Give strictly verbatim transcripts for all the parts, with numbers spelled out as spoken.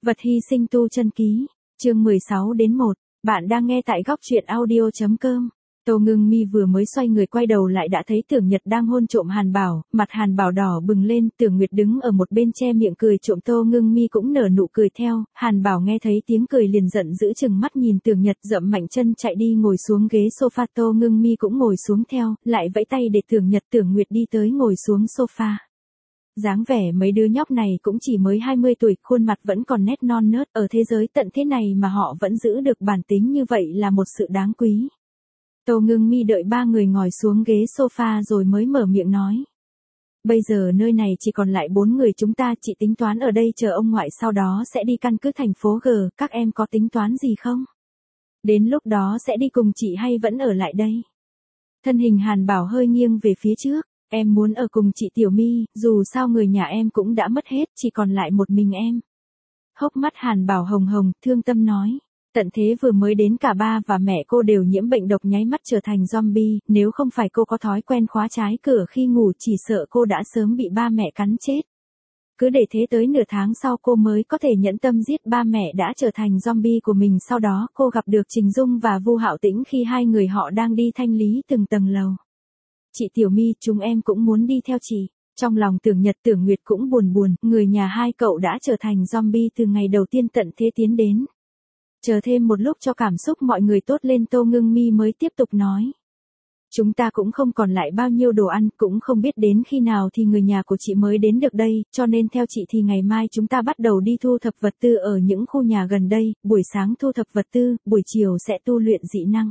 Vật hy sinh tu chân ký, chương mười sáu đến một, bạn đang nghe tại góc truyện audio chấm com. Tô Ngưng Mi vừa mới xoay người quay đầu lại đã thấy Tưởng Nhật đang hôn trộm Hàn Bảo, mặt Hàn Bảo đỏ bừng lên, Tưởng Nguyệt đứng ở một bên che miệng cười trộm, Tô Ngưng Mi cũng nở nụ cười theo. Hàn Bảo nghe thấy tiếng cười liền giận dữ chừng mắt nhìn Tưởng Nhật, dậm mạnh chân chạy đi ngồi xuống ghế sofa, Tô Ngưng Mi cũng ngồi xuống theo, lại vẫy tay để Tưởng Nhật, Tưởng Nguyệt đi tới ngồi xuống sofa. Dáng vẻ mấy đứa nhóc này cũng chỉ mới hai mươi tuổi, khuôn mặt vẫn còn nét non nớt, ở thế giới tận thế này mà họ vẫn giữ được bản tính như vậy là một sự đáng quý. Tô Ngưng Mi đợi ba người ngồi xuống ghế sofa rồi mới mở miệng nói. Bây giờ nơi này chỉ còn lại bốn người chúng ta, chị tính toán ở đây chờ ông ngoại, sau đó sẽ đi căn cứ thành phố G, các em có tính toán gì không? Đến lúc đó sẽ đi cùng chị hay vẫn ở lại đây? Thân hình Hàn Bảo hơi nghiêng về phía trước. Em muốn ở cùng chị Tiểu My, dù sao người nhà em cũng đã mất hết, chỉ còn lại một mình em. Hốc mắt Hàn Bảo hồng hồng, thương tâm nói. Tận thế vừa mới đến, cả ba và mẹ cô đều nhiễm bệnh độc, nháy mắt trở thành zombie, nếu không phải cô có thói quen khóa trái cửa khi ngủ, chỉ sợ cô đã sớm bị ba mẹ cắn chết. Cứ để thế tới nửa tháng sau cô mới có thể nhẫn tâm giết ba mẹ đã trở thành zombie của mình. Sau đó cô gặp được Trình Dung và Vu Hạo Tĩnh khi hai người họ đang đi thanh lý từng tầng lầu. Chị Tiểu My, chúng em cũng muốn đi theo chị. Trong lòng Tưởng Nhật, Tưởng Nguyệt cũng buồn buồn, người nhà hai cậu đã trở thành zombie từ ngày đầu tiên tận thế tiến đến. Chờ thêm một lúc cho cảm xúc mọi người tốt lên, Tô Ngưng Mi mới tiếp tục nói. Chúng ta cũng không còn lại bao nhiêu đồ ăn, cũng không biết đến khi nào thì người nhà của chị mới đến được đây, cho nên theo chị thì ngày mai chúng ta bắt đầu đi thu thập vật tư ở những khu nhà gần đây, buổi sáng thu thập vật tư, buổi chiều sẽ tu luyện dị năng.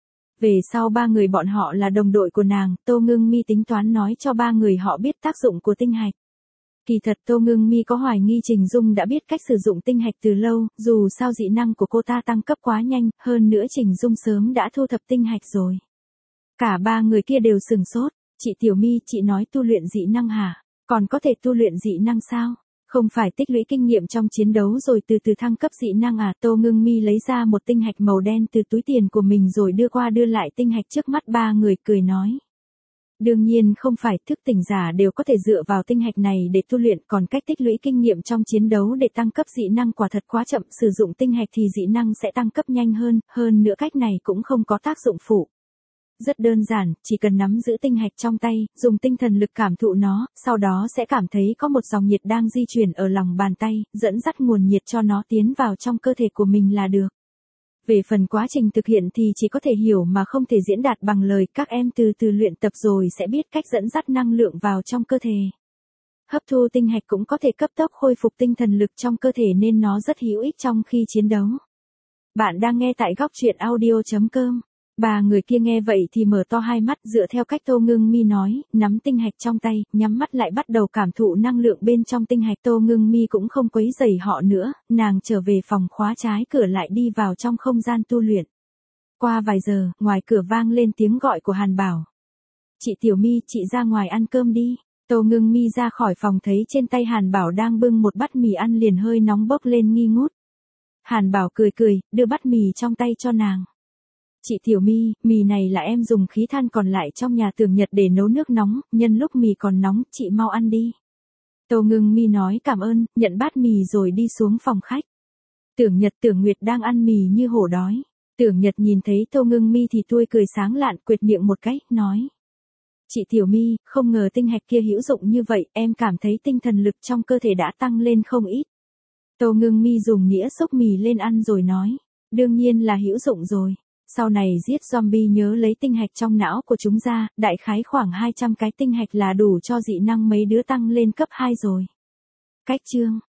Về sau ba người bọn họ là đồng đội của nàng, Tô Ngưng Mi tính toán nói cho ba người họ biết tác dụng của tinh hạch. Kỳ thật Tô Ngưng Mi có hoài nghi Trình Dung đã biết cách sử dụng tinh hạch từ lâu, dù sao dị năng của cô ta tăng cấp quá nhanh, hơn nữa Trình Dung sớm đã thu thập tinh hạch rồi. Cả ba người kia đều sừng sốt. Chị Tiểu My, chị nói tu luyện dị năng hả? Còn có thể tu luyện dị năng sao? Không phải tích lũy kinh nghiệm trong chiến đấu rồi từ từ thăng cấp dị năng à? Tô Ngưng Mi lấy ra một tinh hạch màu đen từ túi tiền của mình rồi đưa qua đưa lại tinh hạch trước mắt ba người, cười nói. Đương nhiên không phải, thức tỉnh giả đều có thể dựa vào tinh hạch này để tu luyện, còn cách tích lũy kinh nghiệm trong chiến đấu để tăng cấp dị năng quả thật quá chậm, sử dụng tinh hạch thì dị năng sẽ tăng cấp nhanh hơn, hơn nữa cách này cũng không có tác dụng phụ. Rất đơn giản, chỉ cần nắm giữ tinh hạch trong tay, dùng tinh thần lực cảm thụ nó, sau đó sẽ cảm thấy có một dòng nhiệt đang di chuyển ở lòng bàn tay, dẫn dắt nguồn nhiệt cho nó tiến vào trong cơ thể của mình là được. Về phần quá trình thực hiện thì chỉ có thể hiểu mà không thể diễn đạt bằng lời, các em từ từ luyện tập rồi sẽ biết cách dẫn dắt năng lượng vào trong cơ thể. Hấp thu tinh hạch cũng có thể cấp tốc khôi phục tinh thần lực trong cơ thể nên nó rất hữu ích trong khi chiến đấu. Bạn đang nghe tại góc truyện audio chấm com. Ba người kia nghe vậy thì mở to hai mắt, dựa theo cách Tô Ngưng Mi nói, nắm tinh hạch trong tay, nhắm mắt lại bắt đầu cảm thụ năng lượng bên trong tinh hạch. Tô Ngưng Mi cũng không quấy rầy họ nữa, nàng trở về phòng khóa trái cửa lại đi vào trong không gian tu luyện. Qua vài giờ, ngoài cửa vang lên tiếng gọi của Hàn Bảo. Chị Tiểu My, chị ra ngoài ăn cơm đi. Tô Ngưng Mi ra khỏi phòng thấy trên tay Hàn Bảo đang bưng một bát mì ăn liền hơi nóng bốc lên nghi ngút. Hàn Bảo cười cười, đưa bát mì trong tay cho nàng. Chị Tiểu My, mì này là em dùng khí than còn lại trong nhà Tưởng Nhật để nấu nước nóng, nhân lúc mì còn nóng, chị mau ăn đi. Tô Ngưng Mi nói cảm ơn, nhận bát mì rồi đi xuống phòng khách. Tưởng Nhật, Tưởng Nguyệt đang ăn mì như hổ đói. Tưởng Nhật nhìn thấy Tô Ngưng Mi thì tươi cười sáng lạn, quệt miệng một cái, nói. Chị Tiểu My, không ngờ tinh hạch kia hữu dụng như vậy, em cảm thấy tinh thần lực trong cơ thể đã tăng lên không ít. Tô Ngưng Mi dùng nĩa xúc mì lên ăn rồi nói. Đương nhiên là hữu dụng rồi. Sau này giết zombie nhớ lấy tinh hạch trong não của chúng ra, đại khái khoảng hai trăm cái tinh hạch là đủ cho dị năng mấy đứa tăng lên cấp hai rồi. Cách chương